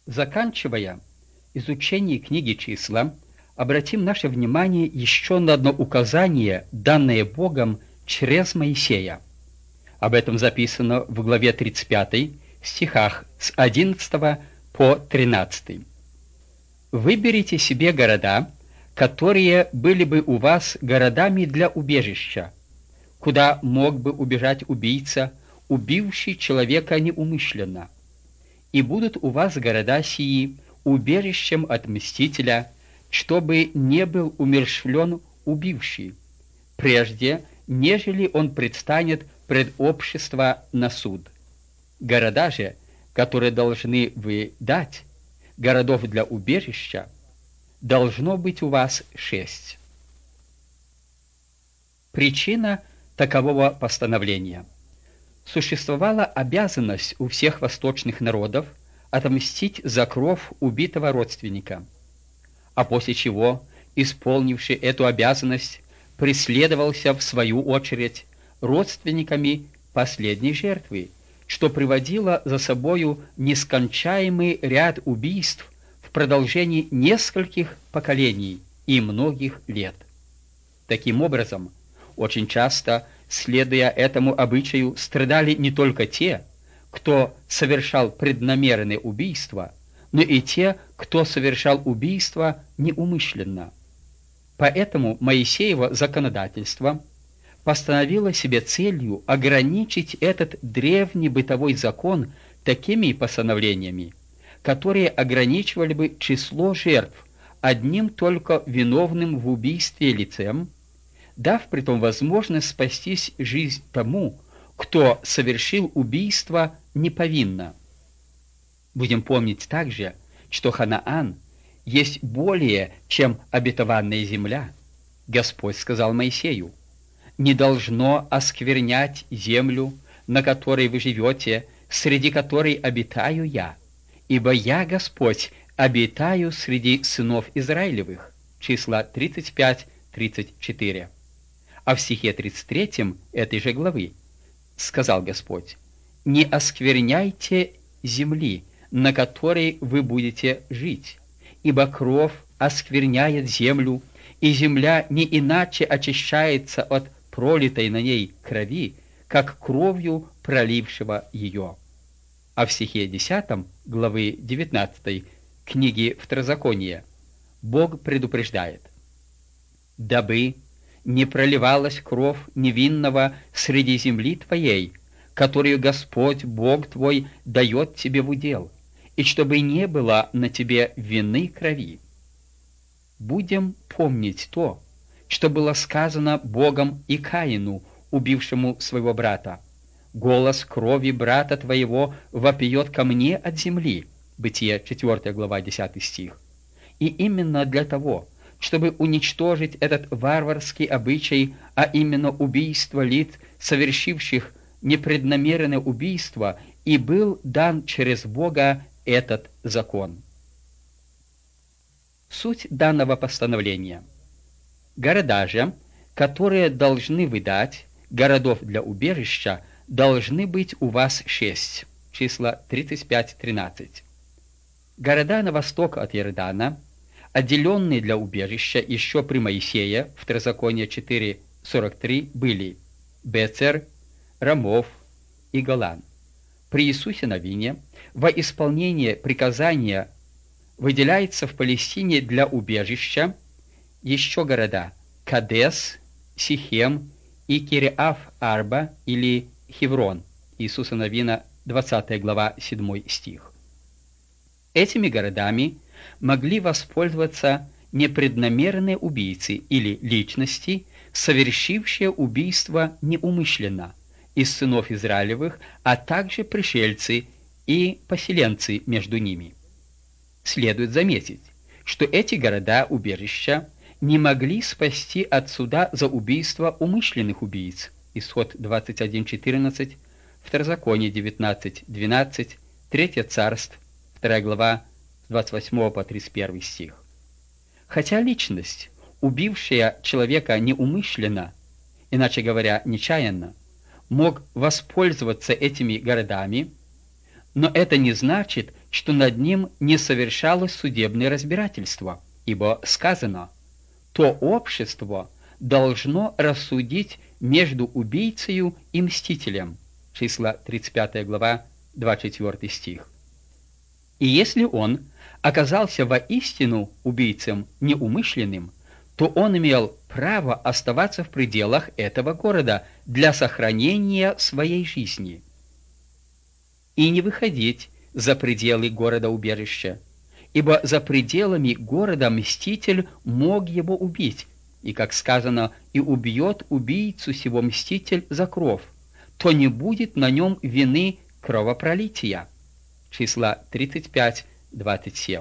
Заканчивая изучение книги «Числа», обратим наше внимание еще на одно указание, данное Богом через Моисея. Об этом записано в главе 35, стихах с 11 по 13. «Выберите себе города, которые были бы у вас городами для убежища, куда мог бы убежать убийца, убивший человека неумышленно. И будут у вас города сии убежищем от мстителя, чтобы не был умерщвлен убивший, прежде, нежели он предстанет пред общество на суд. Города же, которые должны вы дать, городов для убежища, должно быть у вас 6. Причина такового постановления. Существовала обязанность у всех восточных народов отомстить за кровь убитого родственника, а после чего, исполнивший эту обязанность, преследовался в свою очередь родственниками последней жертвы, что приводило за собою нескончаемый ряд убийств в продолжении нескольких поколений и многих лет. Таким образом, очень часто, следуя этому обычаю, страдали не только те, кто совершал преднамеренное убийство, но и те, кто совершал убийство неумышленно. Поэтому Моисеево законодательство постановило себе целью ограничить этот древний бытовой закон такими постановлениями, которые ограничивали бы число жертв одним только виновным в убийстве лицем, дав притом возможность спастись жизнь тому, кто совершил убийство неповинно. Будем помнить также, что Ханаан есть более, чем обетованная земля. Господь сказал Моисею: «Не должно осквернять землю, на которой вы живете, среди которой обитаю я, ибо я, Господь, обитаю среди сынов Израилевых». Числа 35-34. А в стихе 33 этой же главы сказал Господь: «Не оскверняйте земли, на которой вы будете жить, ибо кровь оскверняет землю, и земля не иначе очищается от пролитой на ней крови, как кровью пролившего ее». А в стихе 10 главы 19 книги Второзакония Бог предупреждает: «Дабы не проливалась кровь невинного среди земли твоей, которую Господь Бог твой дает тебе в удел, и чтобы не было на тебе вины крови». Будем помнить то, что было сказано Богом и Каину, убившему своего брата: «Голос крови брата твоего вопиет ко мне от земли». Бытие 4 глава 10 стих. И именно для того, чтобы уничтожить этот варварский обычай, а именно убийство лиц, совершивших непреднамеренное убийство, и был дан через Бога этот закон. Суть данного постановления. Города же, которые должны вы дать, городов для убежища, должны быть у вас 6. Числа 35-13. Города на восток от Иордана, отделенные для убежища еще при Моисее, Второзаконие 4:43, были Бецер, Рамов и Голан. При Иисусе Навине во исполнение приказания выделяется в Палестине для убежища еще города Кадес, Сихем и Кириаф-Арба или Хеврон. Иисуса Навина, 20 глава, 7 стих. Этими городами могли воспользоваться непреднамеренные убийцы или личности, совершившие убийство неумышленно, из сынов Израилевых, а также пришельцы и поселенцы между ними. Следует заметить, что эти города-убежища не могли спасти от суда за убийство умышленных убийц. Исход 21:14, Второзаконие 19:12, 3 Царств, 2 глава, с 28 по 31 стих. Хотя личность, убившая человека неумышленно, иначе говоря, нечаянно, мог воспользоваться этими городами, но это не значит, что над ним не совершалось судебное разбирательство, ибо сказано: «То общество должно рассудить между убийцею и мстителем». Числа 35 глава, 24 стих. И если он оказался воистину убийцем неумышленным, то он имел право оставаться в пределах этого города для сохранения своей жизни и не выходить за пределы города-убежища, ибо за пределами города мститель мог его убить, и, как сказано, «и убьет убийцу сего мститель за кров, то не будет на нем вины кровопролития». Числа 35-27.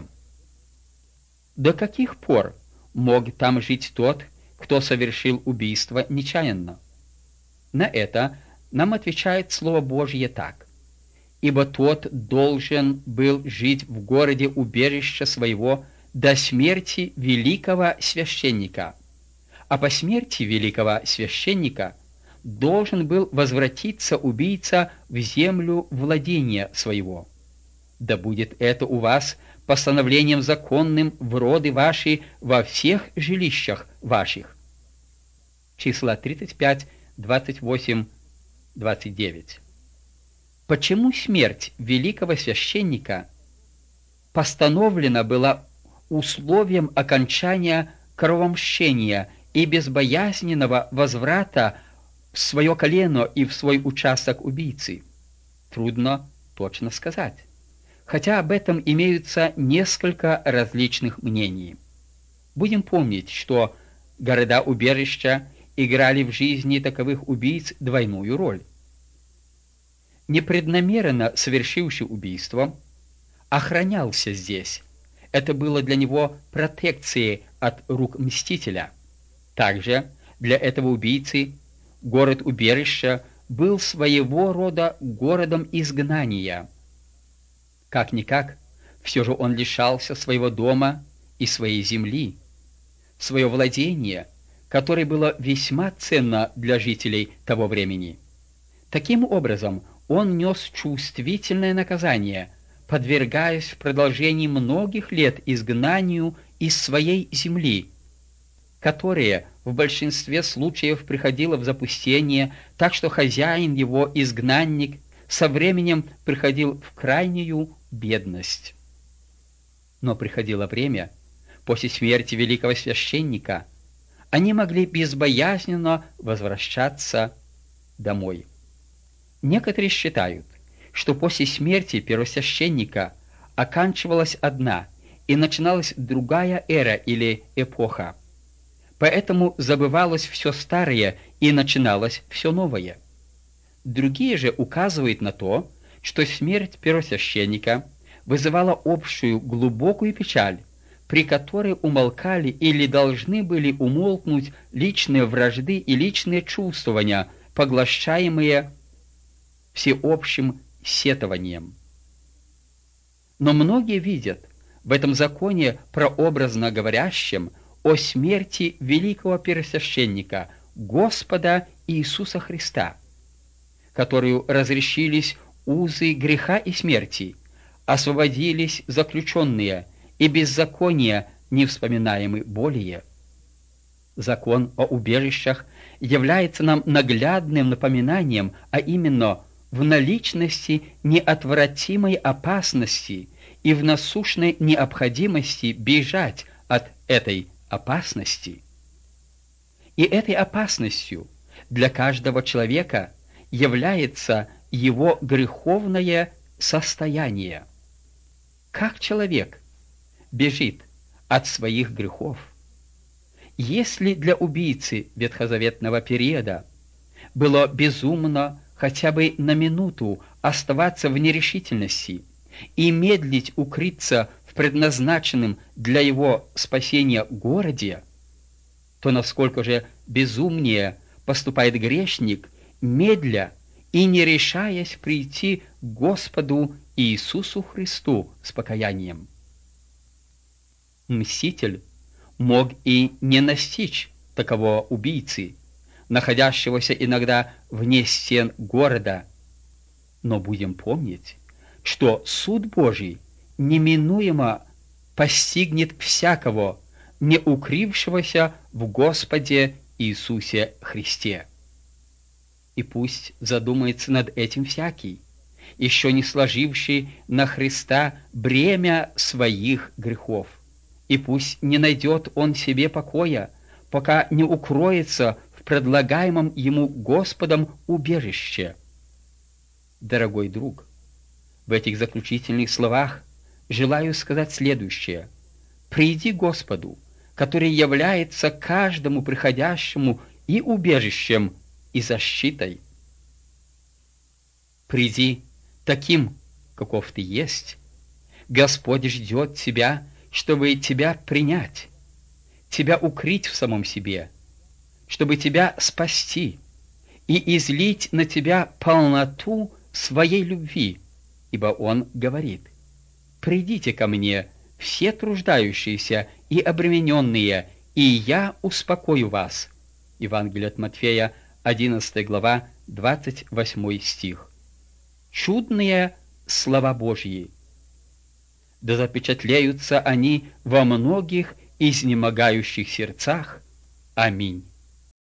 До каких пор мог там жить тот, кто совершил убийство нечаянно? На это нам отвечает Слово Божье так: «Ибо тот должен был жить в городе убежища своего до смерти великого священника, а по смерти великого священника должен был возвратиться убийца в землю владения своего. Да будет это у вас постановлением законным в роды ваши во всех жилищах ваших». Числа 35, 28, 29. Почему смерть великого священника постановлена была условием окончания кровомщения и безбоязненного возврата в свое колено и в свой участок убийцы? Трудно точно сказать, хотя об этом имеются несколько различных мнений. Будем помнить, что города-убежища играли в жизни таковых убийц двойную роль. Непреднамеренно совершивший убийство охранялся здесь. Это было для него протекцией от рук мстителя. Также для этого убийцы город-убежища был своего рода городом изгнания. Как-никак, все же он лишался своего дома и своей земли, свое владение, которое было весьма ценно для жителей того времени. Таким образом, он нес чувствительное наказание, подвергаясь в продолжении многих лет изгнанию из своей земли, которая в большинстве случаев приходила в запустение, так что хозяин его, изгнанник, со временем приходил в крайнюю бедность. Но приходило время, после смерти великого священника, они могли безбоязненно возвращаться домой. Некоторые считают, что после смерти первосвященника оканчивалась одна и начиналась другая эра или эпоха. Поэтому забывалось все старое и начиналось все новое. Другие же указывают на то, что смерть первосвященника вызывала общую глубокую печаль, при которой умолкали или должны были умолкнуть личные вражды и личные чувствования, поглощаемые всеобщим сетованием. Но многие видят в этом законе, прообразно говорящем, о смерти великого первосвященника, Господа Иисуса Христа, которую разрешились узы греха и смерти, освободились заключенные, и беззакония не вспоминаемы более. Закон о убежищах является нам наглядным напоминанием, а именно в наличности неотвратимой опасности и в насущной необходимости бежать от этой опасности. И этой опасностью для каждого человека является его греховное состояние. Как человек бежит от своих грехов? Если для убийцы ветхозаветного периода было безумно хотя бы на минуту оставаться в нерешительности и медлить укрыться в предназначенном для его спасения городе, то насколько же безумнее поступает грешник, медля и не решаясь прийти к Господу Иисусу Христу с покаянием. Мститель мог и не настичь такового убийцы, находящегося иногда вне стен города, но будем помнить, что суд Божий неминуемо постигнет всякого, не укрившегося в Господе Иисусе Христе. И пусть задумается над этим всякий, еще не сложивший на Христа бремя своих грехов, и пусть не найдет он себе покоя, пока не укроется в предлагаемом ему Господом убежище. Дорогой друг, в этих заключительных словах желаю сказать следующее. Приди Господу, который является каждому приходящему и убежищем, и защитой. Приди таким, каков ты есть. Господь ждет тебя, чтобы тебя принять, тебя укрыть в самом себе, чтобы тебя спасти и излить на тебя полноту своей любви, ибо Он говорит: «Придите ко мне, все труждающиеся и обремененные, и я успокою вас». Евангелие от Матфея, 11 глава, 28 стих. Чудные слова Божьи. Да запечатлеются они во многих изнемогающих сердцах. Аминь.